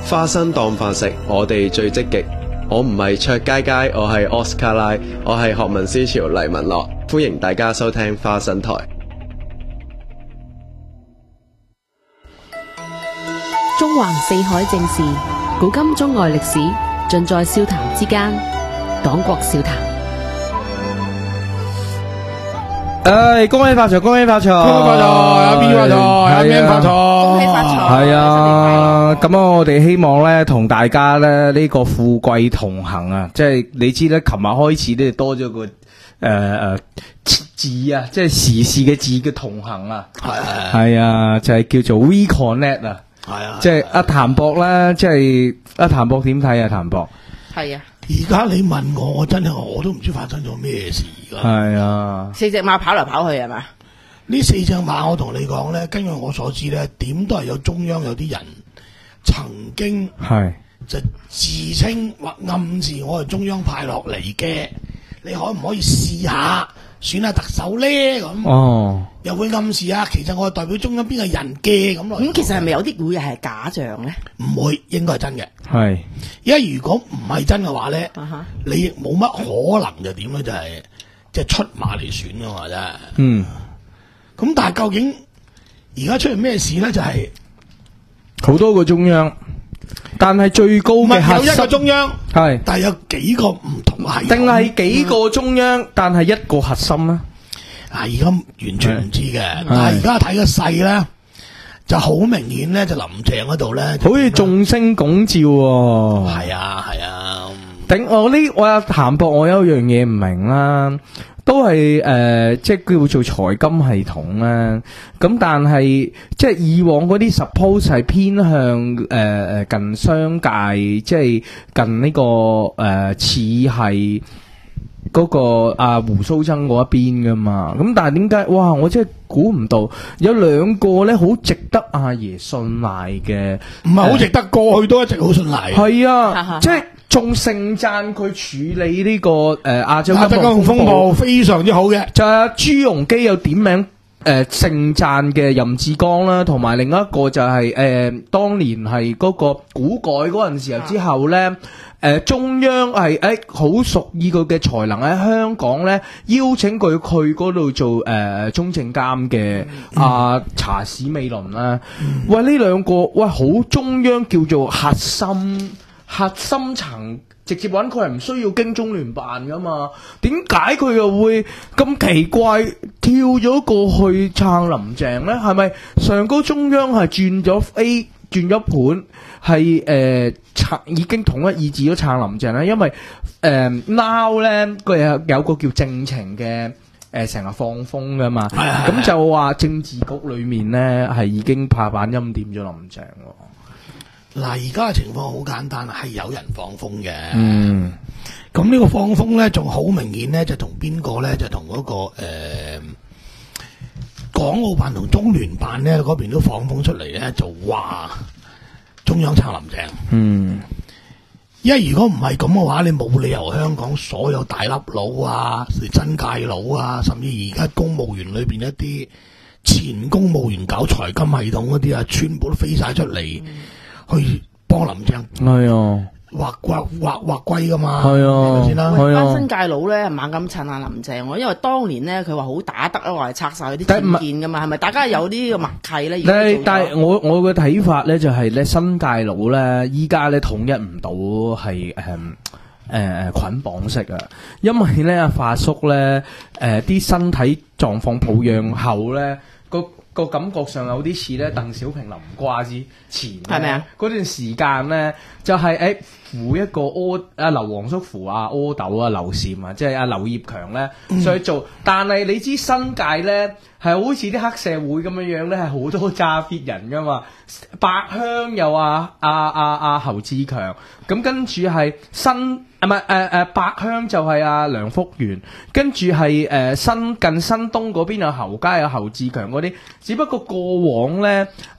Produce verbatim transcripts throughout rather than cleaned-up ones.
花生當飯食，我哋最積極。我唔係卓佳佳，我係 Oscar 拉，我係學民思潮黎文樂，歡迎大家收聽花生台。 中橫四海正事，古今中外歷史，盡在笑談之間。黨國笑談。 誒，恭喜發財，恭喜發財， 恭喜發財，阿 B 發財，阿 Man 發財， 恭喜發財。 係啊，咁啊，我哋希望咧同大家咧呢個富貴同行啊，即係你知咧，琴日開始咧多咗個誒誒字啊，即係時事嘅字嘅同行啊， 係係啊，就係叫做 WeConnect 啊， 係啊， 即係阿譚博啦，即係阿譚博點睇啊？譚博係啊， 而家你問我，我真係我都唔知發生咗咩事而家。 係啊， 四隻馬跑嚟跑去係嘛？ 呢四隻馬我同你講咧，根據我所知咧，點都係有中央有啲人曾經係就自稱或暗示我係中央派落嚟嘅，你可唔可以試下選下特首咧？咁哦， 又會暗示啊，其實我係代表中央邊個人嘅咁落嚟。 咁其實係咪有啲會係假象咧？ 唔會，應該係真嘅。 係， 因為如果唔係真嘅話咧， 啊哈你亦冇乜可能就點咧，就係即係出馬嚟選噶嘛，真係。 嗯， 咁但係究竟而家出現咩事咧？就係好多個中央，但係最高唔嘅核心係有一個中央， 係。 但係有幾個唔同系統定係幾個中央，但係一個核心咧？ 啊，而家完全唔知嘅。但係而家睇個勢咧，就好明顯咧，就林鄭嗰度咧， 好似眾星拱照喎。 係啊係啊。 頂我呢，我有譚博，我有一樣嘢唔明啦，都係誒、呃，即係叫做財金系統啦。咁但係即係以往嗰啲 suppose 係偏向誒誒、呃、近商界，即係近呢、這個誒似係嗰個阿、啊、胡鬚曾嗰一邊噶嘛。咁但係點解？哇！我真係估唔到有兩個咧，好值得阿爺信賴嘅， 唔係好值得，過去都一直好信賴。 係啊，即係。仲盛讚佢處理呢、這個誒亞洲金融風暴非常之好嘅， 就係朱鎔基有點名誒盛讚嘅任志剛啦，同埋另一個就係、是、誒、呃、當年係嗰個股改嗰陣時候之後咧，誒、呃、中央係誒好屬意佢嘅才能喺香港咧，邀請佢去嗰度做誒、呃、中證監嘅阿查史美倫啦。嗯、喂，呢兩個喂好中央叫做核心。核心層直接揾佢係唔需要經中聯辦噶嘛？點解佢又會咁奇怪跳咗過去撐林鄭呢？係咪上高中央係轉咗 A 轉咗盤，係誒撐已經統一意志咗撐林鄭呢？因為誒、呃、now 咧佢有有個叫政情嘅誒成日放風噶嘛，咁就話政治局裏面呢係已經拍板欽點咗林鄭喎。 嗱，而家嘅情況好簡單，係有人放風嘅。 嗯， 咁呢個放風咧，仲好明顯咧，就同邊個咧？就同嗰、那個誒、呃、港澳辦同中聯辦咧嗰邊都放風出嚟咧，就話中央撐林鄭。 嗯， 因為如果唔係咁嘅話，你冇理由香港所有大粒佬啊、真界佬啊，甚至而家公務員裏邊一啲前公務員搞財金系統嗰啲啊，全部都飛晒出嚟。嗯去幫林鄭係啊， 畫畫畫畫龜噶嘛， 係啊， 先啦。 班新界佬咧猛咁襯下林鄭喎，因為當年咧佢話好打得啊，話係拆晒佢啲僭建噶嘛，係咪大家有呢個默契咧？ 但係但係我我嘅睇法咧就係咧新界佬咧依家咧統一唔到係誒誒捆綁式啊，因為咧阿發叔咧誒啲身體狀況抱恙後咧個。個感覺上有啲似咧鄧小平臨瓜之前，係咪啊？嗰段時間咧就係、是、誒、欸、扶一個柯阿劉皇叔扶阿柯斗啊劉禪啊，即係阿劉業強咧上去做，嗯、但係你知新界咧係好似啲黑社會咁樣樣咧，係好多揸 fit 人噶嘛，百香又話阿阿阿侯志強，咁跟住係新。唔係誒誒，百香就係阿梁福元，跟住係誒新近新東嗰邊有侯家有侯志強嗰啲，只不過過往咧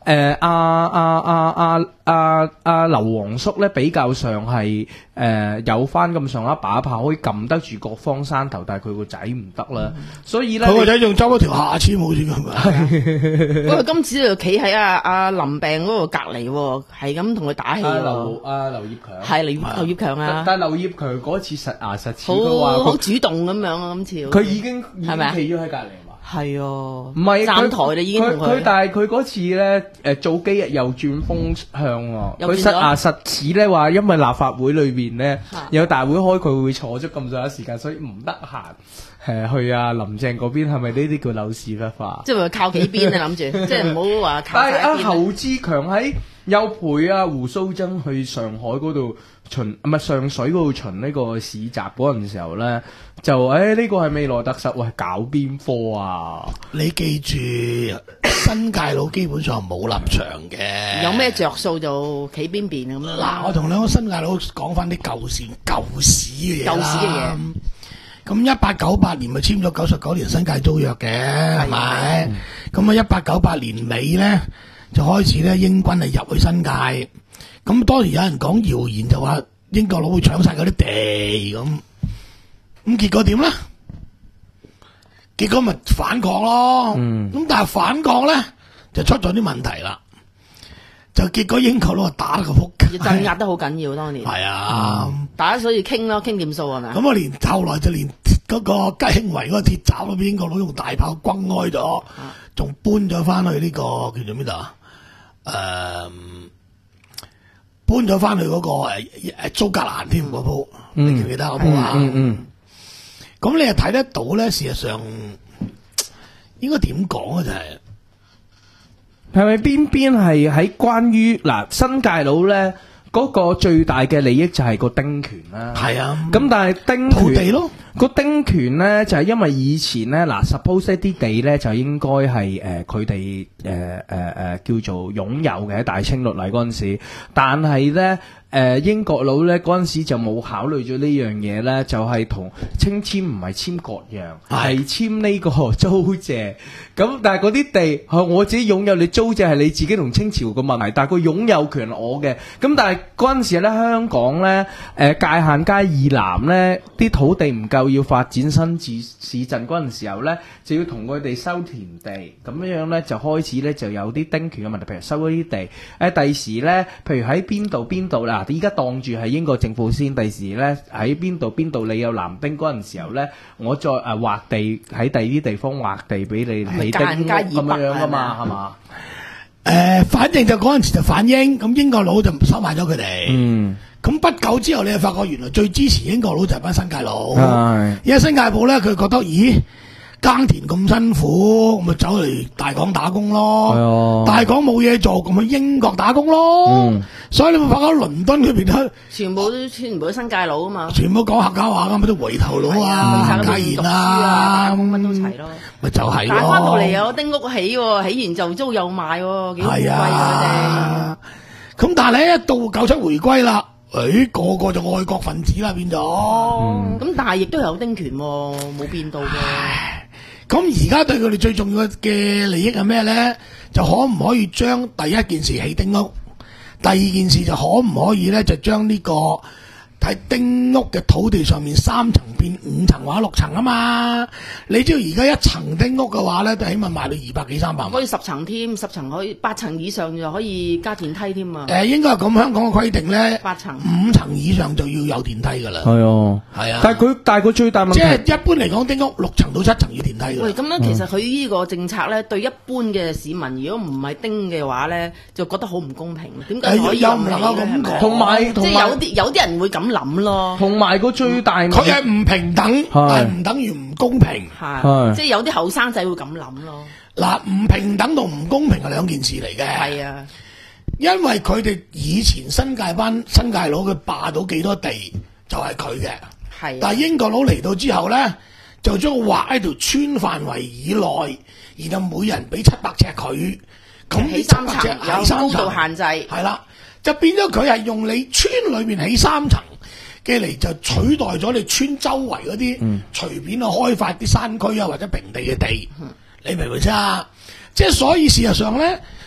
誒阿阿阿阿阿阿劉皇叔咧比較上係誒、呃、有翻咁上下把炮，可以撳得住各方山頭，但係佢個仔唔得啦，嗯、所以咧佢個仔仲執咗條下籤好似咁啊！ 不過今次就企喺阿阿林病嗰度隔離喎，係咁同佢打氣喎。 劉阿劉業強係劉劉業強啊！ 但係劉業強嗰次實牙實齒， 好佢話好主動咁樣啊！今次佢已經已係咪啊經企咗喺隔離。 係啊， 唔係站台你已經同佢， 佢但係佢嗰次咧，誒早幾日又轉風向喎。佢實牙實齒咧話，因為立法會裏邊咧有大會開，佢會坐咗咁上下時間，所以唔得閒誒去啊林鄭嗰邊。係咪呢啲叫柳屎忽花？ 即係話靠幾邊啊？諗住即係唔好話靠。 但係阿侯志強喺又陪阿胡鬚曾去上海嗰度巡，唔係上水嗰度巡呢個市集嗰陣時候咧，就誒呢個係未來特首，喂搞邊科啊？ 你記住，新界佬基本上冇立場嘅， 有咩着數就企邊邊咁樣。 嗱，我同兩個新界佬講翻啲舊事、舊史嘅嘢啦。 舊史嘅嘢。 咁一八九八年咪簽咗九十九年新界租約嘅，係咪？咁啊，一八九八年尾咧就開始咧英軍係入去新界。咁當時有人講謠言就話英國佬會搶晒嗰啲地咁，咁結果點咧？結果咪反抗咯。咁、嗯、但係反抗咧就出咗啲問題啦。就結果英國佬打得個撲街， 鎮壓得好緊要當年。 係啊， 嗯、大家所以傾咯，傾掂數係咪？ 咁我連後來就連嗰個吉慶圍嗰個鐵閘都俾英國佬用大炮轟開咗，仲、啊、搬咗翻去呢、這個叫做邊度啊？誒、呃。搬咗翻去嗰、那個誒誒蘇格蘭添嗰鋪，你記唔記得嗰鋪啊？嗯嗯，咁你又睇得到咧？事實上應該點講啊？就係係咪邊邊係喺關於嗱新界佬咧嗰個最大嘅利益就係個丁權啦。係啊，咁但係丁土地咯。 個丁權咧就係、是、因為以前咧嗱 suppose 一啲地咧就應該係誒佢哋誒誒誒叫做擁有嘅喺大清律例嗰陣時，但係咧誒英國佬咧嗰陣時就冇考慮咗呢樣嘢咧，就係、是、同清簽唔係簽割讓，係簽呢個租借。咁但係嗰啲地係我自己擁有，你租借係你自己同清朝嘅問題，但係個擁有權係我嘅。咁但係嗰陣時咧香港咧誒、呃、界限街以南咧啲土地唔夠。要發展新市市鎮嗰陣時候咧，就要同佢哋收田地，咁樣樣咧就開始咧就有啲丁權嘅問題，譬如收咗啲地，誒第時咧，譬如喺邊度邊度啦，依家當住係英國政府先，第時咧喺邊度邊度你有男丁嗰陣時候咧，我再誒劃地喺第二啲地方劃地俾你起丁屋咁樣樣噶嘛，係嘛？ 誒，反正就嗰陣時就反英，咁英國佬就收買咗佢哋。嗯。咁不久之後，你就發覺原來最支持英國佬就係班新界佬。係，因為新界鋪咧，佢覺得咦耕田咁辛苦，咪走嚟大港打工咯。係大港冇嘢做，咁去英國打工咯。嗯，所以你咪發覺倫敦嗰邊咧， 全部都全部都新界佬啊嘛。 全部講客家話噶，咪都回頭佬啊，客家言啊， 乜都齊咯。咪就係咯。 但係翻到嚟有丁屋起，起完就租又賣，幾好貴啊！ 咁但係咧，一到九七回歸啦。誒、哎，個個就愛國分子啦，變咗。咁、 嗯、但係亦都有丁權，冇變到嘅。 咁而家對佢哋最重要嘅利益係咩咧？就可唔可以將第一件事起丁屋，第二件事就可唔可以咧就將呢、這個喺丁屋嘅土地上面三層變五層或者六層啊嘛？你知道而家一層丁屋嘅話咧，都起碼賣到二百幾三百萬。 可以十層添，十層可以八層以上就可以加電梯添啊！誒、 呃，應該係咁，香港嘅規定咧， 八層五層以上就要有電梯噶啦。 係啊，係啊。但係佢但係佢最大問題， 即係一般嚟講，丁屋六層到七層要電梯。 喂，咁樣其實佢呢個政策咧，對一般嘅市民，如果唔係丁嘅話咧，就覺得好唔公平。點解可以又唔能夠咁講？ 同埋即係有啲有啲人會咁諗咯。 同埋個最大問題， 佢係唔平等，但係唔等於唔公平。 係，即係有啲後生仔會咁諗咯。 嗱，唔平等同唔公平係兩件事嚟嘅。 係啊， 因為佢哋以前新界班新界佬佢霸到幾多地就係佢嘅。係，但係英國佬嚟到之後咧，就將劃喺條村範圍以內，然後每人俾七百尺佢，咁起三層有高度限制。 係啦，就變咗佢係用你村裏面起三層。嘅嚟就取代咗你村周圍嗰啲隨便去開發啲山區啊或者平地嘅地，嗯、你明唔明先啊？即係所以事實上咧，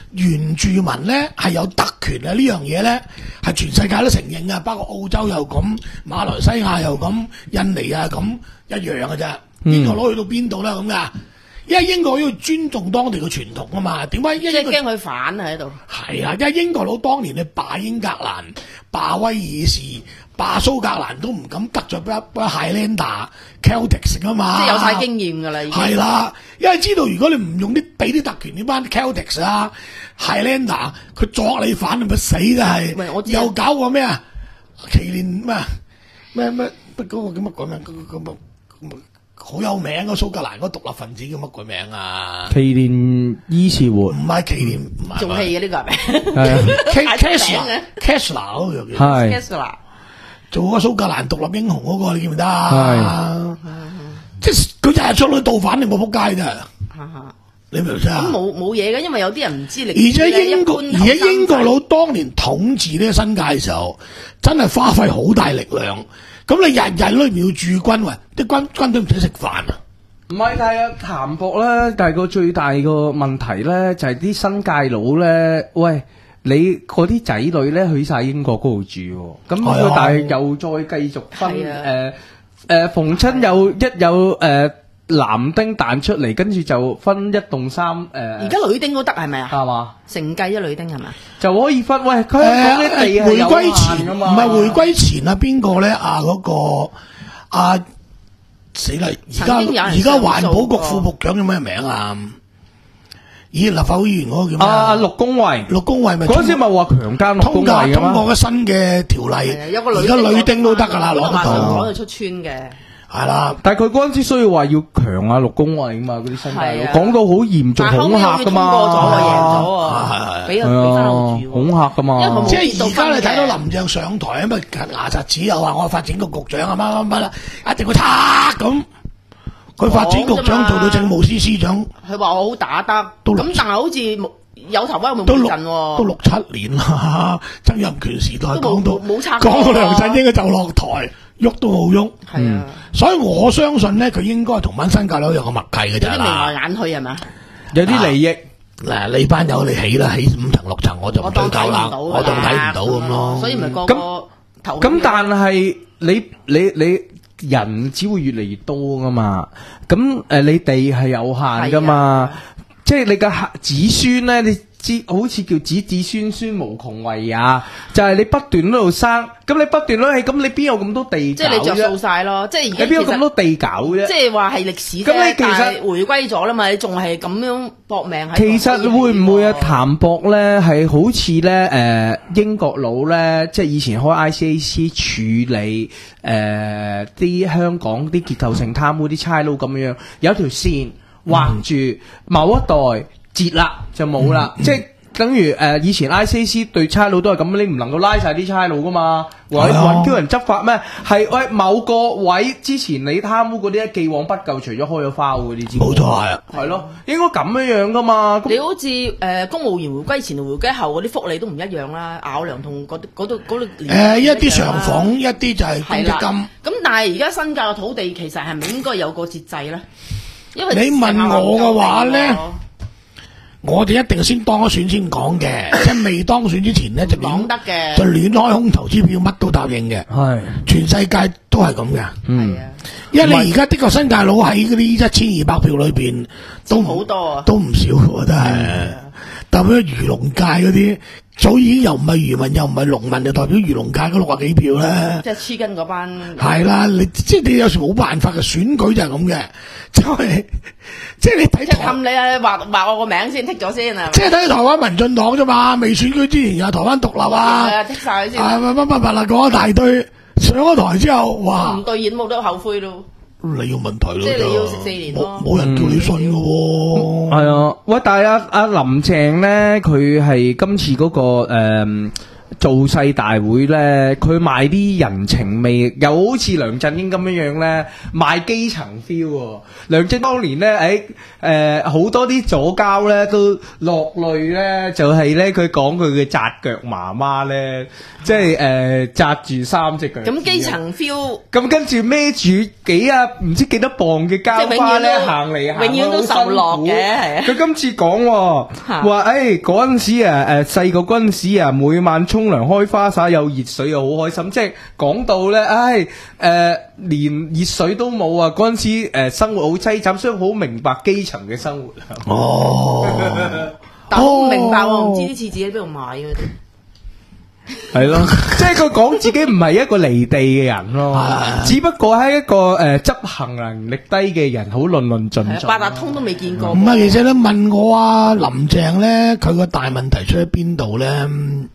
原住民咧係有特權啊！呢樣嘢咧係全世界都承認嘅，包括澳洲又咁，馬來西亞又咁，印尼啊咁一樣嘅啫。英國佬去到邊度啦咁噶？因為英國要尊重當地嘅傳統啊嘛。點解？ 即係驚佢反喺度。 係啊，因為英國佬當年你霸英格蘭、霸威爾士、霸蘇格蘭都唔敢得罪嗰啲 Highlander、Celtics 啊嘛。 即係有晒經驗㗎啦，已經。 係啦，因為知道如果你唔用啲俾啲特權呢班 Celtics 啊、Highlander，佢作你反，你咪死都係。 喂，我知又搞過咩啊？麒麟咩咩咩乜嗰個叫乜鬼名？嗰個咁咁好有名嘅蘇格蘭嗰獨立分子叫乜鬼名啊？ 麒麟伊士活唔係麒麟，唔係做戲嘅呢個係咪？ 係 Kessler，Kessler 嗰個叫係 Kessler 做嗰個蘇格蘭獨立英雄嗰個，你記唔記得啊？ 係， 即係佢日日出去盜反，你冇仆街啫。你明唔明啊？ 咁冇冇嘢嘅，因為有啲人唔知歷而史咧。 且英國，而且英國佬當年統治呢個新界嘅時候，真係花費好大力量。咁你日日裏面要駐軍，喂，啲軍軍隊唔使食飯啊！ 唔係，但係譚博咧，但係個最大個問題咧，就係啲新界佬咧，喂，你嗰啲仔女咧去晒英國嗰度住喎，咁佢但係又再繼續分誒誒，逢親有一有誒男丁彈出嚟，跟住就分一棟三誒。 而家女丁都得係咪啊？ 係嘛？ 承繼咗女丁係咪？ 就可以分喂，佢講啲地係有限㗎嘛？ 唔係回歸前啊，邊個咧？啊嗰個啊死啦！而家而家環保局副局長叫咩名啊？以前立法會議員嗰個叫咩啊？ 陸恭蕙， 陸恭蕙咪嗰時咪話強姦陸恭蕙嘅通過咗新嘅條例，而家女丁都得㗎啦，攞得到。 攞到出村嘅。 係啦， 但係佢嗰陣時需要話要強啊陸恭蕙㗎嘛，嗰啲新界佬講到好嚴重恐嚇㗎嘛， 通過咗喎，贏咗喎，俾佢俾翻我住， 恐嚇㗎嘛。 即係而家你睇到林鄭上台啊，咪牙擦子又話我發展局局長啊乜乜乜啦，一定會拆咁。佢發展局長做到政務司司長， 佢話我好打得，咁但係好似冇有頭威冇尾陣喎， 都六七年啦，曾蔭權時代講到冇拆， 講到梁振英嘅就落台。喐都冇喐， 係啊， 所以我相信咧，佢應該同班新界佬有個默契嘅啫啦。 有啲眉來眼去係咪？ 有啲利益嗱，你班友你起啦，起五層六層，我就唔追究啦，我當睇唔到咁咯。 所以咪個個投咁，但係你你你人只會越嚟越多噶嘛？咁誒，你地係有限噶嘛？即係你嘅子孫咧，你。知好似叫子子孫孫無窮為也，就係、是、你不斷喺度生，咁你不斷喺度，咁你邊有咁多地搞啫？ 即係你着數晒咯，即係而家你邊有咁多地搞啫？ 即係話係歷史啫， 咁你其實但係回歸咗啦嘛，你仲係咁樣搏命喺。 其實會唔會啊？譚博咧係好似咧誒英國佬咧，即係以前開 I C A C 處理誒啲、呃、香港啲結構性貪污啲差佬咁樣，有一條線畫住某一代。截啦就冇啦，嗯嗯、即係等於誒、呃、以前 I C A C 對差佬都係咁，你唔能夠拉晒啲差佬噶嘛，或者叫人執法咩？係喂某個位之前你貪污嗰啲，既往不咎，除咗開咗花嗰啲之外， 冇錯係啊， 係咯，應該咁樣樣噶嘛。 你好似誒、呃、公務員回歸前同回歸後嗰啲福利都唔一樣啦，咬糧同嗰嗰度嗰度誒一啲上房，一啲就係公積金。 咁但係而家新界嘅土地其實係咪應該有個節制咧？因為你問我嘅話咧。我哋一定先當咗選先講嘅，即係未當選之前咧就講得嘅， 就亂開空頭支票，乜都答應嘅。係，全世界都係咁嘅。 嗯， 因為你而家的確新界佬喺嗰啲一千二百票裏邊都好多啊， 都唔少嘅，真係。特別漁農界嗰啲，早已經又唔係漁民，又唔係農民，就代表漁農界嗰六十幾票咧。 即係黐筋嗰班。係啦，你即係你有時冇辦法嘅，選舉就係咁嘅，即係即係你睇。即係氹你啊！畫畫我個名先剔咗先啊！ 即係睇台灣民進黨啫嘛，未選舉之前有台灣獨立啊， 係啊，剔晒佢先。 啊乜乜乜乜啦，講一大堆，上咗台之後，哇！ 唔對演冇得後悔咯。 你要問題咯， 即係你要食四年咯， 冇人叫你信嘅喎。 係啊，喂！但係阿阿林鄭咧，佢係今次嗰個誒造勢大會咧，佢賣啲人情味，又好似梁振英咁樣樣咧，賣基層 feel 喎。梁振英當年咧，誒誒好多啲左膠咧都落淚咧，就係咧佢講佢嘅紮腳媽媽咧，即係誒紮住三隻腳。 咁基層 feel， 咁跟住孭住幾啊唔知幾多磅嘅膠花咧行嚟行去， 永遠都受落嘅，係啊。 佢今次講喎，話誒嗰陣時啊誒細個嗰陣時啊，每晚沖涼開花灑有熱水又好開心，即係講到咧，唉誒、呃、連熱水都冇啊！嗰陣時誒、呃、生活好凄慘，所以好明白基層嘅生活。 哦， 但我唔明白喎，唔知啲廁紙喺邊度買嘅。 係咯，即係佢講自己唔係一個離地嘅人咯，只不過係一個誒執行能力低嘅人，好論論盡盡。 八達通都未見過。 唔係，其實咧問我啊，林鄭咧，佢個大問題出喺邊度咧？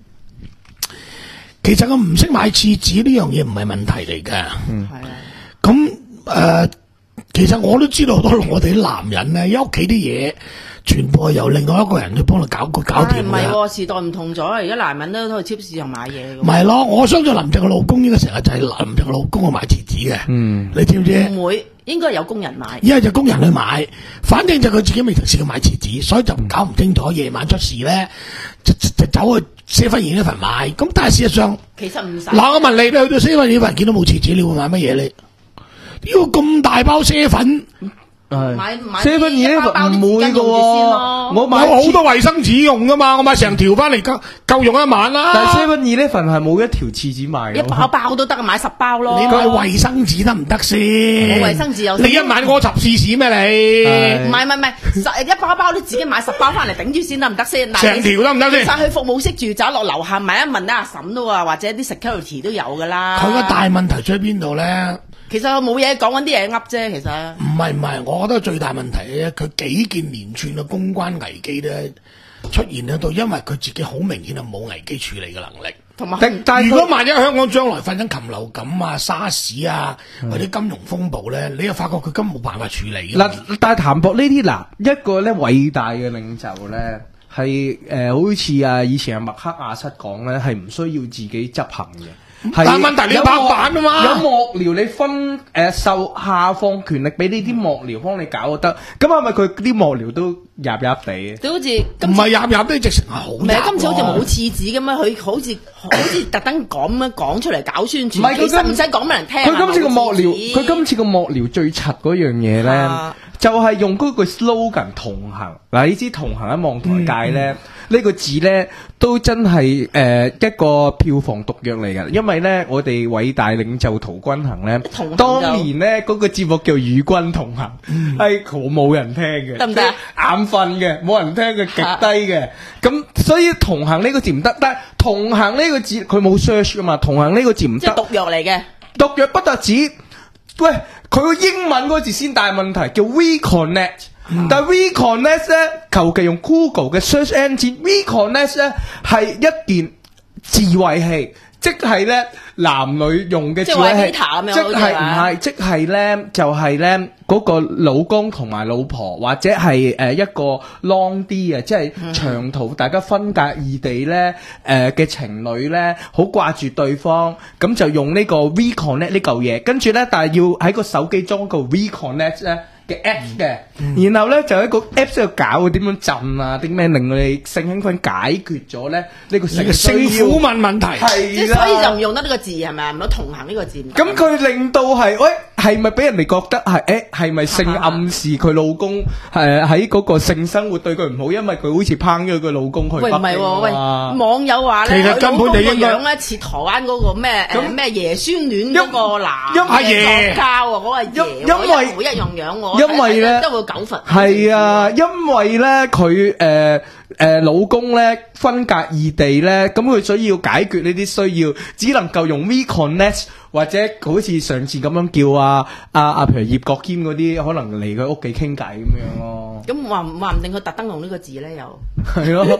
其實我唔識買廁紙呢樣嘢唔係問題嚟嘅。 嗯， 係啊。 咁誒、呃，其實我都知道好多我哋啲男人咧，屋企啲嘢全部係由另外一個人去幫佢搞個搞掂嘅。 唔係喎，時代唔同咗，而家男人都去超市又買嘢。 唔係咯，我相信林鄭嘅老公應該成日就係林鄭嘅老公去買廁紙嘅。嗯，你知唔知？ 唔會，應該有工人買。 一係就工人去買，反正就佢自己未曾試過買廁紙，所以就搞唔清楚。夜晚出事咧，就就就走去寫份嘢一份買。咁但係事實上， 其實唔使。 嗱，我問你，你去到寫份嘢份見到冇廁紙，你會買乜嘢你？呢個咁大包瀉粉。 買買瀉粉嘢唔會嘅喎，我買有好多衛生紙用噶嘛，我買成條翻嚟夠夠用一晚啦。 但係瀉粉二呢份係冇一條廁紙賣嘅， 一包包都得，買十包咯。 你買衛生紙得唔得先？ 冇衛生紙有。 你一晚過十次屎咩你？ 唔係唔係唔係，十一包包都自己買十包翻嚟頂住先得唔得先？ 成條得唔得先？ 上去服務式住宅落樓下問一問阿嬸都話，或者啲 security 都有噶啦。 佢個大問題出喺邊度咧？ 其實我冇嘢講緊啲嘢噏啫，其實唔係唔係，我覺得最大問題咧，佢幾件連串嘅公關危機咧出現喺度，因為佢自己好明顯係冇危機處理嘅能力。 同埋， 但如果萬一香港將來發生禽流感啊、沙士啊或者金融風暴咧，你又發覺佢根本冇辦法處理。 嗱，但係譚博呢啲嗱一個咧偉大嘅領袖咧，係誒、呃、好似啊以前阿麥克亞瑟講咧，係唔需要自己執行嘅。 但係問題你拍板啊嘛， 有幕僚你分誒、呃、受下放權力俾呢啲幕僚幫你搞就得，咁係咪佢啲幕僚都入入地？ 都好似唔係入入都直情係好。唔係今次好似冇廁紙咁樣，佢好似好似特登講咁講出嚟搞宣傳，唔係佢使唔使講俾人聽？ 佢今次個幕僚，佢今次個幕僚最柒嗰樣嘢咧，啊、就係用嗰句 slogan 同行。嗱，你知同行喺網台界咧。嗯呢個字呢都真係誒、呃、一個票房毒藥嚟㗎，因為呢，我哋偉大領袖陶君行呢，當年呢嗰、那個節目叫與君同行，係好冇人聽嘅， 得唔得？ 眼瞓嘅，冇人聽嘅，極低嘅。咁、啊、所以同行呢個字唔得，但係同行呢個字佢冇 search 㗎嘛，同行呢個字唔得。 即係毒藥嚟嘅， 毒藥不特止。喂，佢個英文嗰個字先大問題，叫 We Connect。嗯、但係 WeConnect 咧，求其用 Google 嘅 search engine，WeConnect 咧係一件智慧器，即係咧男女用嘅智慧器，即係唔係，即係咧就係咧嗰個老公同埋老婆，或者係誒一個 long 啲嘅，即係長途大家分隔異地咧誒嘅情侶咧，好掛住對方，咁就用呢個 WeConnect 呢嚿嘢，跟住咧，但係要喺個手機裝個 WeConnect 咧嘅 app 嘅，嗯、然後咧就喺個 app 度搞點樣震啊，啲咩令佢哋性興奮解決咗咧呢、呢個性性苦問問題， 係啦，所以就唔用得呢個字係咪？唔好同行呢個字。 咁佢令到係喂係咪俾人哋覺得係誒係咪性暗示佢老公誒喺嗰個性生活對佢唔好，因為佢好似拏咗佢老公去北京啊？喂唔係喎，喂網友話咧， 其實根本就應該樣咧似台灣嗰個咩誒咩爺孫戀嗰個男嘅作家喎，嗰個爺， 因為一樣樣喎。 因為咧都會九佛係啊，因為咧佢誒誒老公咧分隔異地咧，咁佢所以要解決呢啲需要，只能夠用 WeConnect 或者好似上次咁樣叫啊啊啊，譬如葉國謙嗰啲，可能嚟佢屋企傾偈咁樣咯。 咁話話唔定佢特登用呢個字咧，又係咯。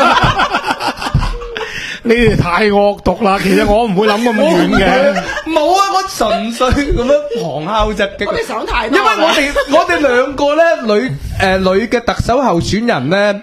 你哋太惡毒啦！其實我唔會諗咁遠嘅。 冇啊，我純粹咁樣旁敲側擊。 我哋想太多。 因為我哋我哋兩個咧女誒、呃、女嘅特首候選人咧，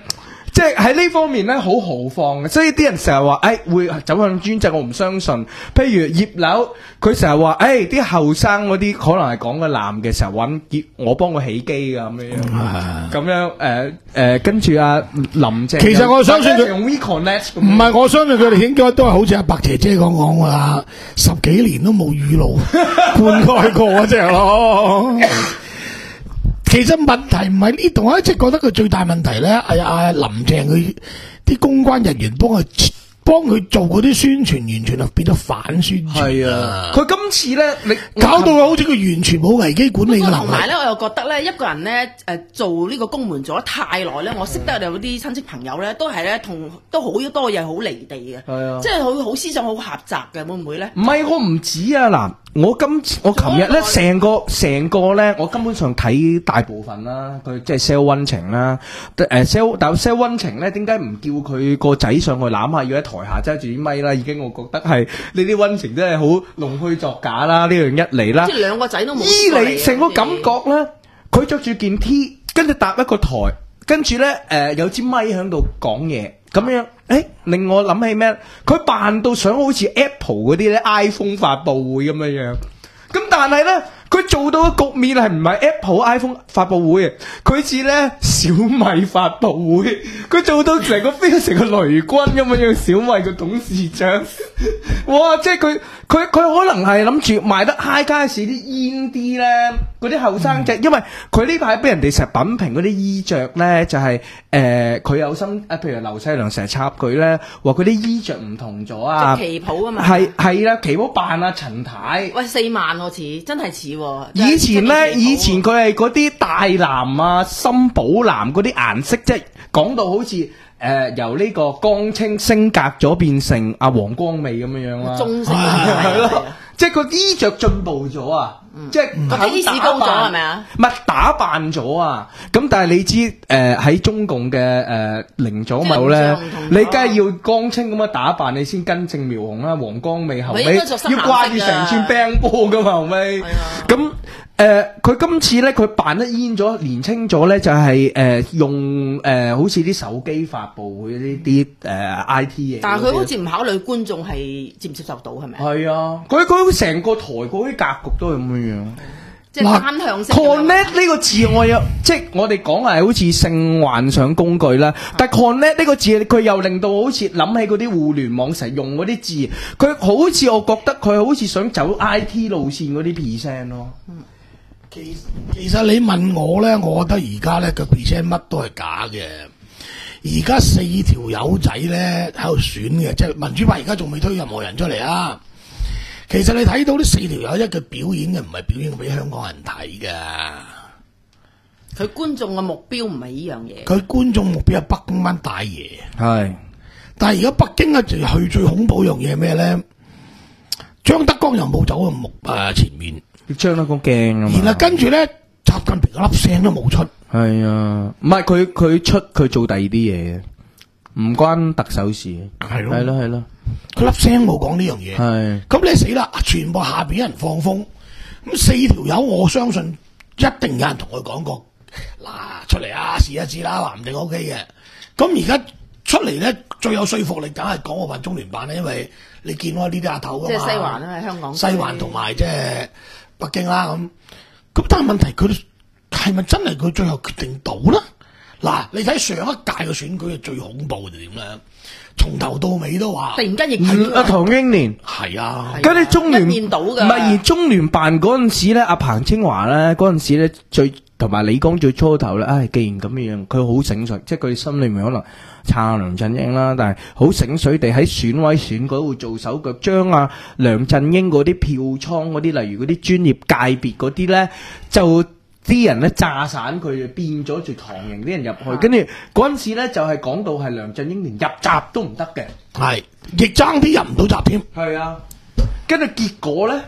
即係喺呢方面咧，好豪放嘅，所以啲人成日話，誒、哎、會走向專制，我唔相信。譬如葉劉，佢成日話，誒啲後生嗰啲可能係講個男嘅，成日揾葉我幫佢起機噶咁樣，咁樣誒誒，跟住阿林鄭， 其實我相信佢用 WeConnect， 唔係，我相信佢哋應該都係好似阿白姐姐講講噶啦，十幾年都冇雨露灌溉過嗰隻咯。其實問題唔係呢度，我一直覺得佢最大問題咧，係阿林鄭佢啲公關人員幫佢幫佢做嗰啲宣傳，完全係變咗反宣傳。 係啊，佢今次咧，你搞到好似佢完全冇危機管理嘅能力。 同埋咧，我又覺得咧，一個人咧誒做呢個公門做得太耐咧，我識得有啲親戚朋友咧，都係咧同都好多嘢好離地嘅。係啊，即係好好思想好狹窄嘅，會唔會咧？ 唔係，我唔止啊嗱。我今次我琴日咧成個成個咧，我根本上睇大部分啦，佢即係 sell 溫情啦，誒 sell 但 sell 溫情咧，點解唔叫佢個仔上去攬下，要喺台下揸住啲咪啦？已經我覺得係呢啲溫情真係好弄虛作假啦！呢樣一嚟啦， 即係兩個仔都冇。 依嚟成個感覺咧，佢着住件 T， 跟住搭一個台，跟住咧誒有支咪喺度講嘢。咁樣，誒、欸、令我諗起咩？佢扮到想好似 Apple 嗰啲咧 iPhone 發佈會咁樣樣，咁但係咧，佢做到嘅局面係唔係 Apple iPhone 發佈會，佢似咧小米發佈會，佢做到成個飛成個雷軍咁樣樣，小米嘅董事長，哇！即係佢佢佢可能係諗住賣得 high 街市啲煙啲咧，嗰啲後生仔，因為佢呢排俾人哋成日品評嗰啲衣着咧，就係誒佢有心誒，譬如劉細良成日插佢咧，話佢啲衣着唔同咗啊， 旗袍啊嘛， 係係啦，旗袍扮啊陳太， 喂四萬喎似，真係似喎。 以前咧，以前佢係嗰啲大藍啊、深寶藍嗰啲顏色，即係講到好似誒、呃、由呢個江青升格咗變成阿黃光美咁樣樣啦， 中性係咯，即係個衣着進步咗啊！即係個底子高咗係咪啊？ 唔係打扮咗啊！咁但係你知誒喺、呃、中共嘅誒零左右咧，你梗係要江青咁樣打扮，你先根正苗紅啦。黃光美後尾要掛住成串冰波噶嘛後尾，咁誒佢今次咧佢扮得煙咗年青咗咧，就係、是、誒、呃、用誒、呃、好似啲手機發佈會呢啲誒 I T 嘢。 但係佢好似唔考慮觀眾係接唔接受到係咪？ 係啊，佢佢成個台嗰啲格局都係咁樣。 即係單向性。 connect 呢個字我有，即係我哋講係好似性幻想工具啦。但係 connect 呢個字，佢又令到好似諗起嗰啲互聯網成日用嗰啲字，佢好似我覺得佢好似想走 I T 路線嗰啲 percent 咯。 其其實你問我咧，我覺得而家咧個 percent 乜都係假嘅。而家四條友仔咧喺度選嘅，即係民主派而家仲未推任何人出嚟啊。其實你睇到呢四條友一嘅表演嘅，唔係表演俾香港人睇嘅。 佢觀眾嘅目標唔係呢樣嘢。 佢觀眾目標係北京班大爺。 係， 但係而家北京咧就去最恐怖一樣嘢係咩咧？張德江又冇走喺目誒前面， 張德江驚啊嘛。 然後跟住咧，習近平粒聲都冇出。 係啊，唔係佢佢出佢做第二啲嘢，唔關特首事。 係咯， 係咯，係咯。 佢粒聲冇講呢樣嘢， 係咁你死啦！全部下邊有人放風，咁四條友我相信一定有人同佢講過，嗱出嚟啊試一試啦，話唔定 O K 嘅。咁而家出嚟咧最有說服力，梗係講我話中聯辦咧，因為你見我呢啲阿頭噶嘛， 即係西環啊，香港西環同埋即係北京啦咁。咁但係問題佢係咪真係佢最後決定到咧？嗱，你睇上一屆嘅選舉係最恐怖就點咧？從頭到尾都話， 突然間亦阿唐英年係啊， 嗰啲中聯一面倒㗎， 唔係而中聯辦嗰陣時咧，阿彭清華咧嗰陣時咧最同埋李剛最初頭咧，唉，既然咁樣，佢好醒水，即係佢心裏面可能撐梁振英啦，但係好醒水地喺選委選舉度做手腳，將阿梁振英嗰啲票倉嗰啲，例如嗰啲專業界別嗰啲咧就。啲人咧炸散佢，變咗住唐營啲人入去，跟住嗰陣時咧就係、是、講到係梁振英連入閘都唔得嘅， 係亦爭啲入唔到閘添。 係啊，跟住結果咧，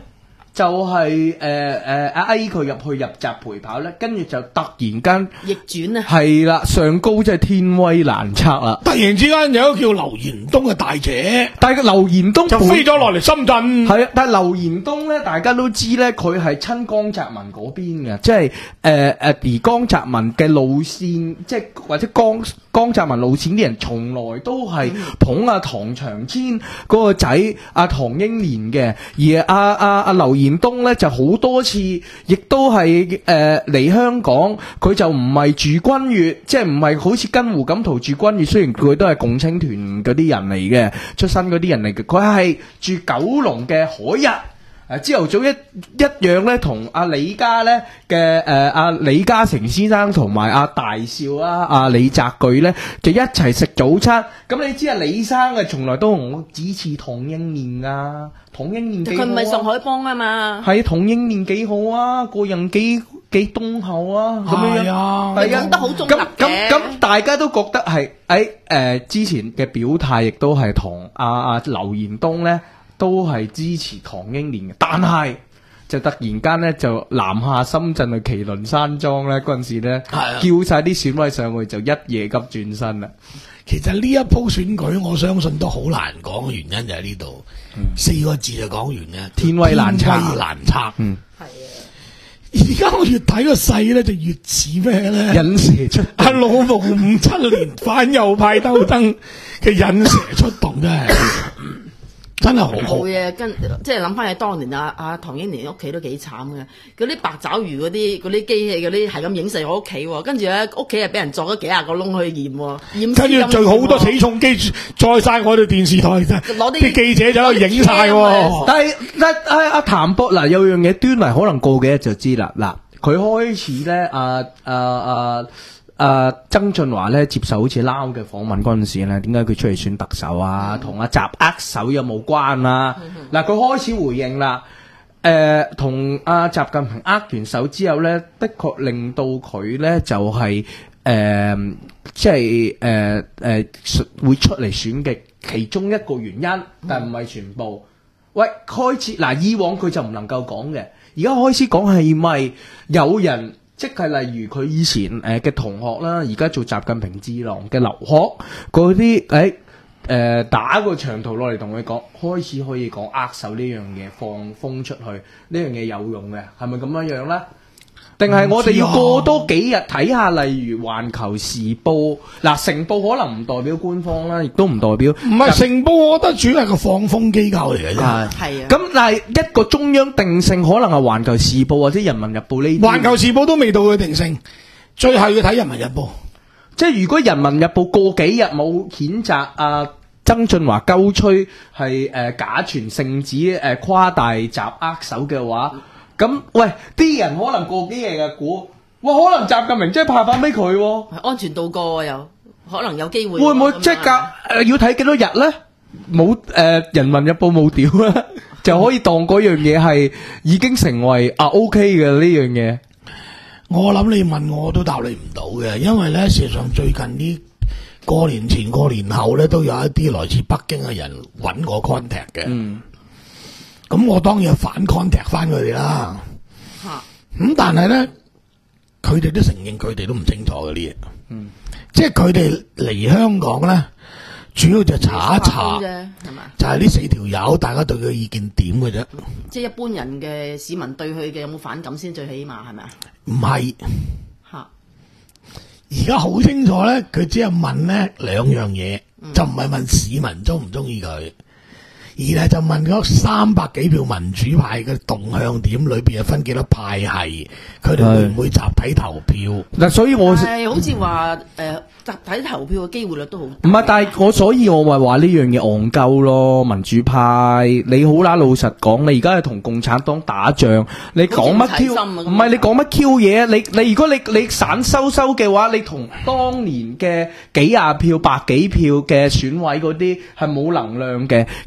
就係誒誒阿 A 佢入去入閘陪跑咧，跟住就突然間逆轉啊！ 係啦，上高真係天威難測啦！ 突然之間有一個叫劉延東嘅大姐， 但係劉延東就飛咗落嚟深圳。 係啊，但係劉延東咧，大家都知咧，佢係親江澤民嗰邊嘅，即係誒誒而江澤民嘅路線，即係或者江江澤民路線啲人，從來都係捧阿唐長千嗰個仔阿唐英年嘅，而阿阿阿劉延東咧就好多次，亦都係誒嚟香港，佢就唔係住君悅，即係唔係好似跟胡錦濤住君悅，雖然佢都係共青團嗰啲人嚟嘅，出身嗰啲人嚟嘅，佢係住九龍嘅海逸。誒朝頭早一一樣咧，同阿李家咧嘅誒阿李嘉誠先生同埋阿大少啦、阿李澤鉅咧，就一齊食早餐。咁你知啊，李生啊，從來都同我指持唐英年啊，唐英年幾好啊？ 佢唔係上海幫啊嘛。 係唐英年幾好啊，個人幾幾敦厚啊，咁樣樣。 係啊，得好中立嘅。 咁咁咁，大家都覺得係誒誒之前嘅表態，亦都係同阿阿劉延東咧。都係支持唐英年嘅，但係就突然間咧就南下深圳去麒麟山莊咧嗰陣時咧，叫晒啲選委上去就一夜急轉身啦。 其實呢一鋪選舉，我相信都好難講嘅原因就喺呢度，嗯、四個字就講完嘅， 天威難測。 天威難測， 嗯， 係啊。 而家我越睇個勢咧，就越似咩咧？ 引蛇出阿老毛五七年反右派鬥爭嘅引蛇出洞真係。真係好好嘅，跟即係諗翻起當年阿阿唐英年屋企都幾慘嘅，嗰啲八爪魚嗰啲嗰啲機器嗰啲係咁影射我屋企喎，跟住咧屋企係俾人鑿咗幾廿個窿去驗喎，驗跟住仲好多起重機載晒我哋電視台，攞啲記者就喺度影晒喎。 但係但係阿譚博嗱有樣嘢端倪，可能過幾日就知啦。嗱，佢開始咧，阿阿阿。誒、呃、曾俊華咧接受好似撈嘅訪問嗰陣時咧，點解佢出嚟選特首啊？同阿習握手有冇關啊？嗱、嗯，佢開始回應啦。誒、呃，同阿習近平握完手之後咧，的確令到佢咧就係、是、誒、呃，即係誒誒會出嚟選嘅其中一個原因，但唔係全部。喂，開始嗱，以往佢就唔能夠講嘅，而家開始講係咪有人？即係例如佢以前誒嘅同學啦，而家做習近平智囊嘅劉鶴嗰啲誒誒打個長途落嚟同佢講，開始可以講握手呢樣嘢放風出去，呢樣嘢有用嘅，係咪咁樣樣咧？定係我哋要過多幾日睇下，例如《環球時報》嗱，成報可能唔代表官方啦，亦都唔代表。唔係成報，我覺得主要係個放風機構嚟嘅啫。 係啊。咁但係一個中央定性，可能係《環球時報》或者《人民日報》呢啲。 《環球時報》都未到佢定性，最後要睇《人民日報》。 即係如果《人民日報》過幾日冇譴責啊曾俊華鳩吹係誒假傳聖旨誒誇大習握手嘅話。咁喂，啲人可能過幾日嘅估，哇，可能習近平真係派翻俾佢喎， 安全度過又可能有機會。 會唔會即係隔誒要睇幾多日咧？冇誒、呃《人民日報》冇屌啦，就可以當嗰樣嘢係已經成為啊 OK 嘅呢樣嘢。 我諗你問我都答你唔到嘅，因為咧事實上最近呢過年前過年後咧都有一啲來自北京嘅人揾我 contact 嘅。嗯。咁我當然反 contact 翻佢哋啦，咁、嗯、但係咧，佢哋都承認佢哋都唔清楚嘅啲嘢，嗯，即係佢哋嚟香港咧，主要就查一查，係嘛，就係呢四條友，大家對佢意見點嘅啫， 即係一般人嘅市民對佢嘅有冇反感先最起碼係咪啊？ 唔係， 吓， 而家好清楚咧，佢只係問咧兩樣嘢，嗯、就唔係問市民中唔中意佢。而係就問嗰三百幾票民主派嘅動向點裏邊有分幾多派系，佢哋會唔會集體投票？ 嗱，所以我係好似話誒集體投票嘅機會率都好大。 唔係，但係我所以我咪話呢樣嘢戇鳩咯，民主派你好啦，老實講，你而家係同共產黨打仗，你講乜 Q？唔係你講乜 Q 嘢？你你如果你你散收收嘅話，你同當年嘅幾廿票、百幾票嘅選委嗰啲係冇能量嘅，其實冇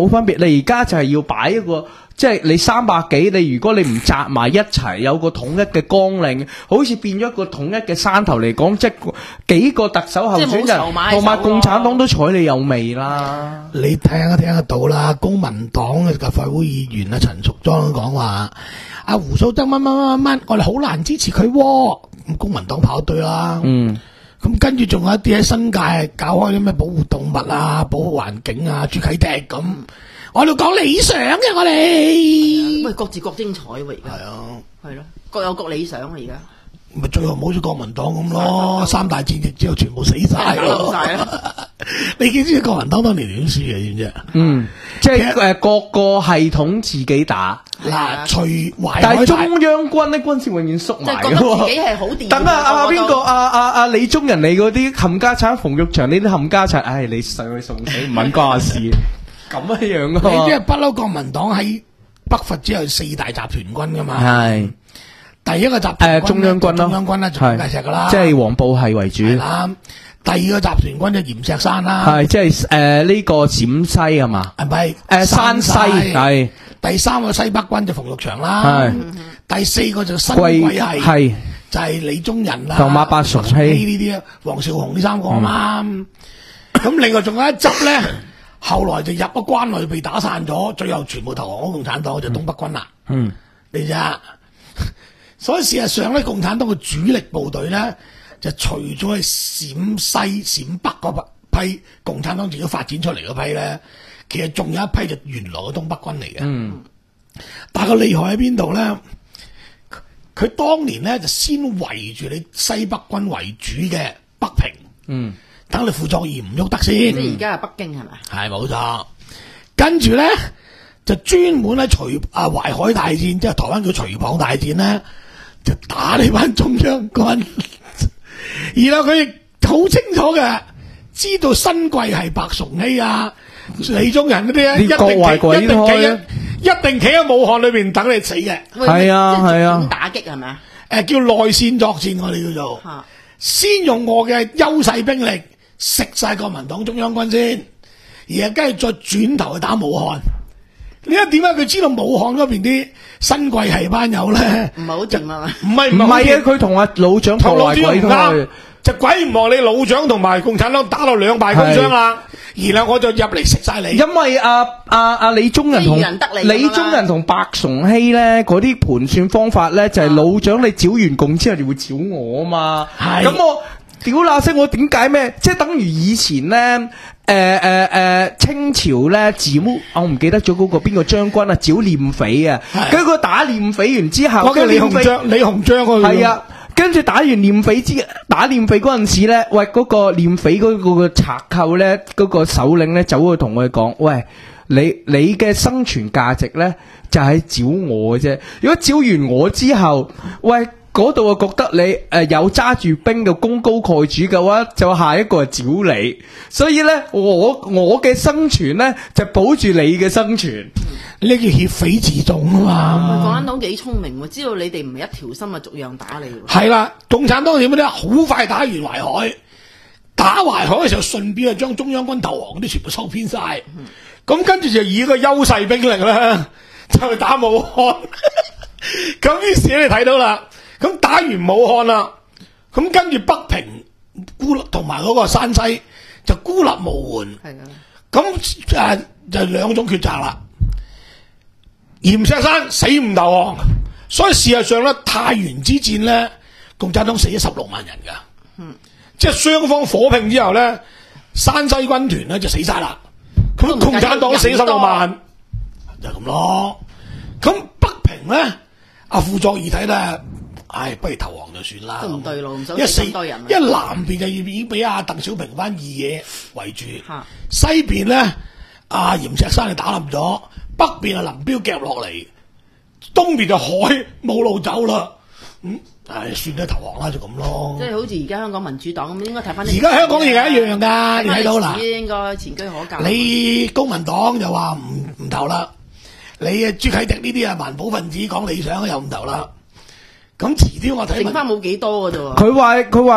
冇分別。你而家就係要擺一個。即係你三百幾，你如果你唔集埋一齊，有個統一嘅綱領，好似變咗一個統一嘅山頭嚟講，即係幾個特首候選人同埋共產黨都睬你有味啦。 你聽都聽得到啦，公民黨嘅立法會議員啊陳淑莊講話，阿胡素珍乜乜乜乜，我哋好難支持佢喎。咁公民黨跑隊啦。嗯。咁跟住仲有一啲喺新界搞開啲咩保護動物啊、保護環境啊、朱啟迪咁。我哋講理想嘅，我哋咁咪各自各精彩喎，而家係啊，係咯，各有各理想啊，而家咪最後冇咗國民黨咁咯，三大戰役之後全部死晒咯，你知唔知國民黨當年點輸嘅？知唔知？嗯， 即係誒各個系統自己打嗱，除淮但係中央軍咧軍事永遠縮埋嘅喎， 自己係好掂。 等下阿邊個阿阿阿李宗仁你嗰啲冚家產馮玉祥呢啲冚家產，唉，你上去送死唔揾關事。咁樣樣噶， 你即係不嬲國民黨喺北伐之後四大集團軍噶嘛？係第一個集團誒中央軍咯， 中央軍啦，蔣介石噶啦， 即係黃埔係為主啦。第二個集團軍就閻錫山啦， 係即係誒呢個陝西係嘛？ 係咪誒山西係？ 第三個西北軍就馮玉祥啦，係第四個就新桂系，係就係李宗仁啦， 同馬伯崇禧呢啲啊，黃紹竑呢三個啊嘛。咁另外仲有一執咧。後來就入咗關內被打散咗，最後全部投降咗共產黨，就東北軍啦。嗯，你咋？所以事實上咧，共產黨嘅主力部隊咧，就除咗係陝西、陝北嗰批共產黨自己發展出嚟嗰批咧，其實仲有一批就原來嘅東北軍嚟嘅。嗯，但係個厲害喺邊度咧？佢當年咧就先圍住你西北軍為主嘅北平。嗯。等你傅作義唔喐得先， 即係而家係北京係咪？ 係冇錯，跟住咧就專門喺徐啊淮海大戰，即係台灣叫徐蚌大戰咧，就打呢班中央軍。然後佢亦好清楚嘅，知道新桂係白崇禧啊、李宗仁嗰啲咧，一定企一定企喺一定企喺武漢裏邊等你死嘅。 係啊係啊， 點打擊係咪啊？ 誒，叫內線作戰，我哋叫做，先用我嘅優勢兵力。食晒國民黨中央軍先，而家跟住再轉頭去打武漢。你一點解佢知道武漢嗰邊啲新桂系班友咧？ 唔係好掂啊嘛？ 唔係唔係啊！佢同阿老蔣同老蔣唔啱， 就鬼唔望你老蔣同埋共產黨打到兩敗俱傷啦。然後我就入嚟食晒你。 因為阿阿阿李宗仁同李宗仁同白崇禧咧嗰啲盤算方法咧，就係老蔣你剿完共之後就會剿我啊嘛。咁我。屌嗱聲，我點解咩？即係等於以前咧，誒誒誒，清朝咧剿，我唔記得咗嗰個邊個將軍啊，剿聶匪啊，跟住佢打聶匪完之後， 跟住李鴻章，李鴻章嗰個係啊，跟住打完聶匪之打聶匪嗰陣時咧，喂，嗰個聶匪嗰個個賊寇咧，嗰個首領咧走去同佢講，喂，你你嘅生存價值咧就係剿我嘅啫，如果剿完我之後，喂。嗰度啊，覺得你誒、呃、有揸住兵嘅功高蓋主嘅話，就下一個係剿你。所以咧，我我嘅生存咧就保住你嘅生存。 呢叫協匪自重啊嘛。 共產黨幾聰明喎，知道你哋唔係一條心啊，逐樣打你。 係啦，共產黨點樣咧？好快打完淮海，打淮海嘅時候，順便就將中央軍投降啲全部收編晒。咁、嗯、跟住就以個優勢兵力咧，就去打武漢。咁於是你睇到啦。咁打完武漢啦，咁跟住北平孤立同埋嗰個山西就孤立無援。係啊，咁誒就兩種抉擇啦。閻錫山死唔投降，所以事實上咧，太原之戰咧，共產黨死咗十六萬人噶。嗯，即係雙方火拼之後咧，山西軍團咧就死晒啦。咁共產黨死十六萬，就咁咯。咁北平咧，阿傅作義睇咧。唉，不如投降就算啦。 都唔對路，唔想死咁多人。 因為南邊就已經俾阿鄧小平班二嘢圍住，西邊咧阿閻錫山就打冧咗，北邊阿林彪夾落嚟，東邊就海冇路走啦。咁唉，算啦，投降啦，就咁咯。 即係好似而家香港民主黨咁，應該睇翻。 而家香港而家一樣㗎，你睇到啦。 應該前車可鑑。 你公民黨就話唔唔投啦，你啊朱啟迪呢啲啊環保分子講理想又唔投啦。咁遲啲我睇， 剩翻冇幾多嘅啫喎。 佢話佢話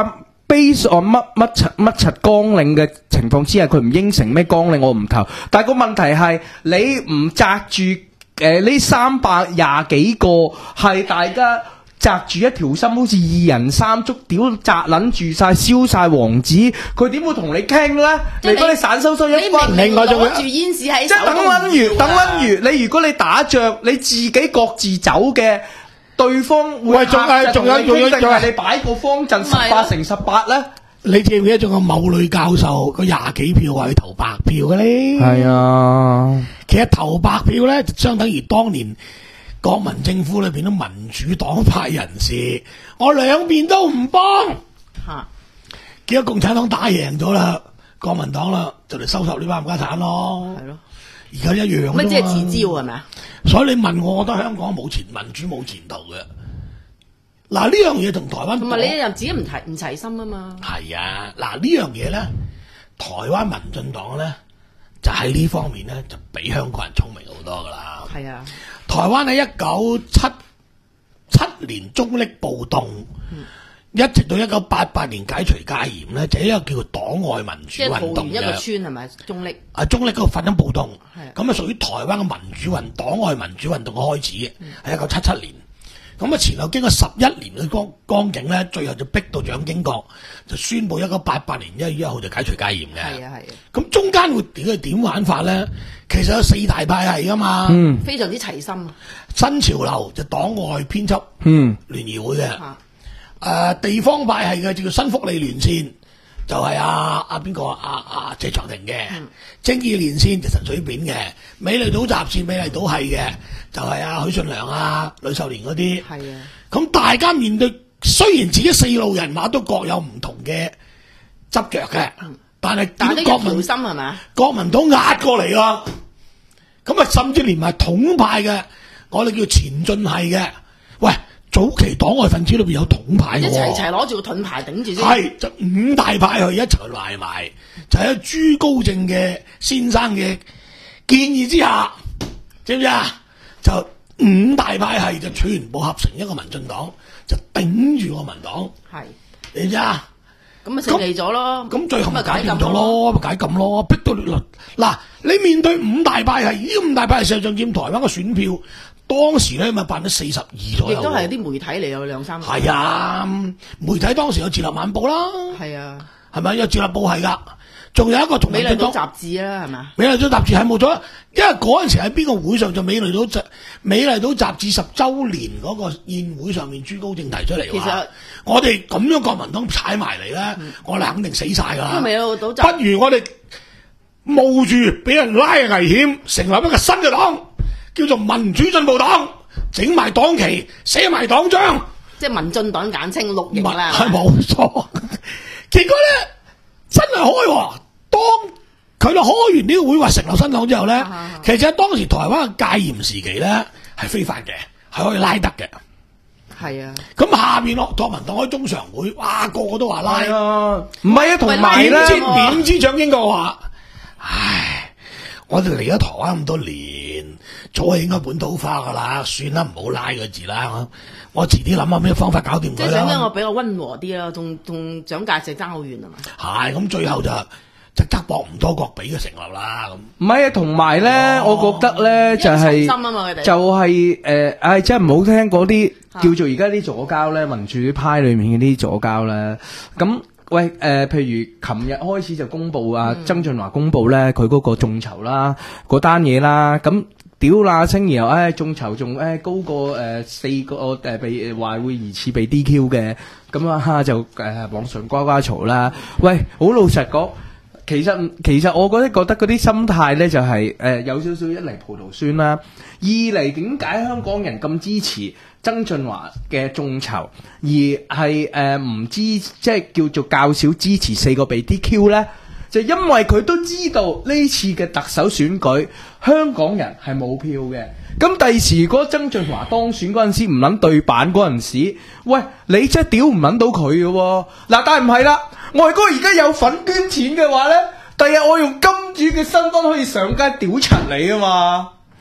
base on 乜乜柒乜柒綱領嘅情況之下，佢唔應承咩綱領，我唔投。但係個問題係你唔擲住誒呢三百廿幾個係大家擲住一條心，好似二人三足，屌擲撚住晒，燒晒王子，佢點會同你傾咧？如果你散收收一分， 另外仲攞住煙士喺手， 即係等撚如等撚如你，如果你打仗，你自己各自走嘅。對方會喂，仲係仲有仲有仲係你擺個方陣十八乘十八咧？ 你記唔記得仲有某女教授個廿幾票話去投白票嘅咧？ 係啊， 其實投白票咧，就相等於當年國民政府裏邊啲民主黨派人士，我兩邊都唔幫嚇，結果共產黨打贏咗啦，國民黨啦就嚟收拾呢班冚家產咯。係咯。而家一樣啫嘛， 乜即係自招係咪啊？ 所以你問我，我覺得香港冇前民主冇前途嘅。嗱呢樣嘢同台灣同埋你又自己唔齊唔齊心啊嘛。係啊，嗱呢樣嘢咧，台灣民進黨咧就喺呢方面咧就比香港人聰明好多噶啦。係啊，台灣喺一九七七年中壢暴動。嗯一直到一九八八年解除戒嚴咧，就係一個叫做黨外民主運動嘅。即係桃園一個村係咪？中壢啊，中壢嗰度發生暴動，咁啊屬於台灣嘅民主運黨外民主運動嘅開始嘅，係一九七七年。咁啊前後經過十一年嘅光光景咧，最後就逼到蔣經國就宣布一九八八年一月一號就解除戒嚴嘅。係啊係啊。咁中間會點去點玩法咧？其實有四大派系噶嘛，嗯，非常之齊心。新潮流就黨外編輯，嗯，聯誼會嘅。誒、呃、地方派系嘅叫做新福利連線，就係阿阿邊個阿阿謝長廷嘅；正義連線就陳水扁嘅；美麗島集線美麗島係嘅，就係阿許信良啊、呂秀蓮嗰啲。係啊，咁大家面對雖然自己四路人馬都各有唔同嘅執着嘅，但係點國民心係咪？國民黨壓過嚟啊！咁啊，甚至連埋統派嘅，我哋叫前進系嘅，喂。早期黨外分子裏邊有統派嘅，一齊齊攞住個盾牌頂住先。係就五大派去一齊賴埋，就喺朱高正嘅先生嘅建議之下，知唔知啊？就五大派係就全部合成一個民進黨，就頂住個民黨。係，你知啊？咁咪勝利咗咯。咁最後咪解禁咗咯，咪解禁咯，逼到嗱，你面對五大派係，呢五大派係實際上佔台灣嘅選票。當時咧咪辦咗四十二左右，亦都係啲媒體嚟有兩三個。係啊，媒體當時有《自立晚報》啦，係啊，係咪有《自立報》係噶？仲有一個同美麗島雜誌啦，係咪？美麗島雜誌係冇咗，因為嗰陣時喺邊個會上就美麗島雜美麗島雜誌十週年嗰個宴會上面，朱高正提出嚟。其實我哋咁樣國民黨踩埋嚟咧，嗯、我哋肯定死晒㗎啦。美麗島雜誌不如我哋冒住俾人拉嘅危險，成立一個新嘅黨。叫做民主進步黨，整埋黨旗，寫埋黨章，即係民進黨簡稱綠營啦。係冇錯。結果咧真係開，當佢哋開完呢個會話成立新黨之後咧，啊、其實當時台灣嘅戒嚴時期咧係非法嘅，係可以拉得嘅。係啊。咁下邊落國民黨開中常會，哇個個都話拉啊，唔係啊，同埋咧，點知點知蔣經國話，唉，我哋嚟咗台灣咁多年。早係應該本土化噶啦，算啦，唔好拉個字啦。我遲啲諗下咩方法搞掂佢啦。即係想咧，我比較溫和啲啦，仲仲蔣介石爭好遠啊嘛。係咁，最後就就德國唔多國俾佢成立啦。咁唔係啊，同埋咧，哦、我覺得咧就係、是、就係、是、誒，唉、呃，真係唔好聽嗰啲叫做而家啲左膠咧，民主派裏面嘅啲左膠咧，咁。喂，誒、呃，譬如琴日開始就公布啊，嗯、曾俊華公布咧，佢嗰個眾籌啦，嗰單嘢啦，咁屌啦聲，然後誒眾籌仲誒高過誒、呃、四個誒、呃、被話會疑似被 D Q 嘅，咁啊就誒、呃、網上呱呱嘈啦。喂，好老實講，其實其實我覺得覺得嗰啲心態咧就係、是、誒、呃、有少少一嚟葡萄酸啦，二嚟點解香港人咁支持曾俊華嘅眾籌，而係誒唔支即係叫做較少支持四個被 D Q 呢？就因為佢都知道呢次嘅特首選舉香港人係冇票嘅。咁第時如果曾俊華當選嗰陣時唔撚對版嗰陣時，喂你真係屌唔撚到佢嘅喎。嗱，但係唔係啦，外哥而家有份捐錢嘅話呢，第日我用金主嘅身份可以上街屌柒你啊嘛！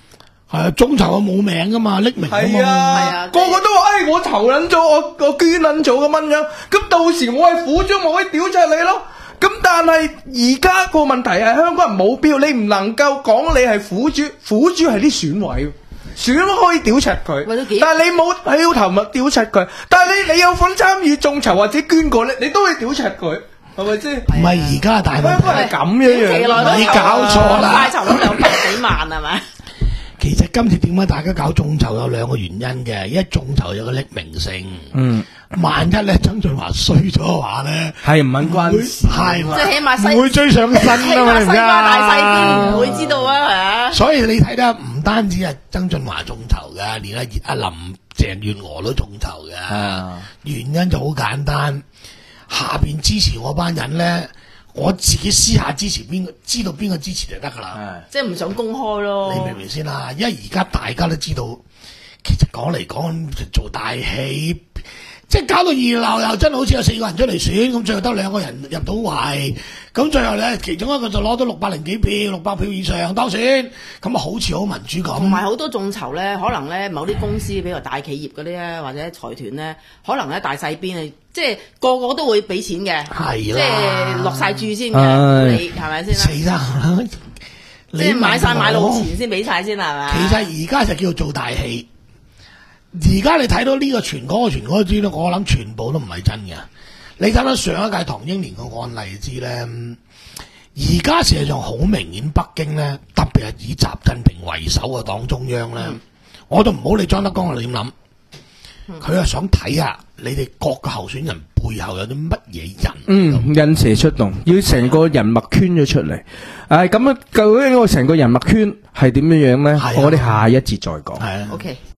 係啊，眾籌啊冇名噶嘛，匿名噶嘛。 係啊，個個都話，誒，我投捻咗，我我捐捻咗咁樣樣，咁到時我係苦主，我可以屌柒你咯。咁但係而家個問題係香港人冇票，你唔能夠講你係苦主，苦主係啲選委。選都可以屌柒佢，但係你冇喺要投咪屌柒佢，但係你你有份參與眾籌或者捐過咧，你都會屌柒佢，係咪先？ 唔係而家大問題， 香港係咁樣樣， 你搞錯啦！ 快籌到兩百幾萬係咪？ 其實今次點解大家搞眾籌有兩個原因嘅，一眾籌有個匿名性，嗯，萬一咧曾俊華衰咗嘅話咧， 係唔肯關事， 係即係起碼西唔會追上身啊嘛， 西瓜大細邊唔會知道啊，係啊。 所以你睇得唔單止係曾俊華眾籌嘅，連阿阿林鄭月娥都眾籌嘅，啊、原因就好簡單，下邊支持我班人咧。我自己私下支持邊個，知道邊個支持就得噶啦。 即係唔想公開咯。 你明唔明先啦？因為而家大家都知道，其實講嚟講去做大戲，即係搞到熱鬧又真係好似有四個人出嚟選，咁最後得兩個人入到圍，咁最後咧其中一個就攞到六百零幾票，六百票以上當選，咁啊好似好民主咁。 同埋好多眾籌咧，可能咧某啲公司比較大企業嗰啲咧，或者財團咧，可能咧大細邊啊。即係個個都會俾錢嘅，即係落晒注先嘅，你係咪先啦？ 死啦！ 即係買晒買路錢先俾晒先係咪？ 其實而家就叫做做大戲。而家你睇到呢個傳嗰個傳嗰啲咧，我諗全部都唔係真嘅。你睇到上一屆唐英年嘅案例知咧，而家事實上好明顯，北京咧特別係以習近平為首嘅黨中央咧，嗯、我都唔好理張德江係點諗。佢係想睇下你哋各個候選人背後有啲乜嘢人， 嗯，引蛇出洞，要成個人脈圈咗出嚟。誒，咁啊，究竟我成個人脈圈係點樣樣咧？我哋下一節再講。 係啊 ，OK。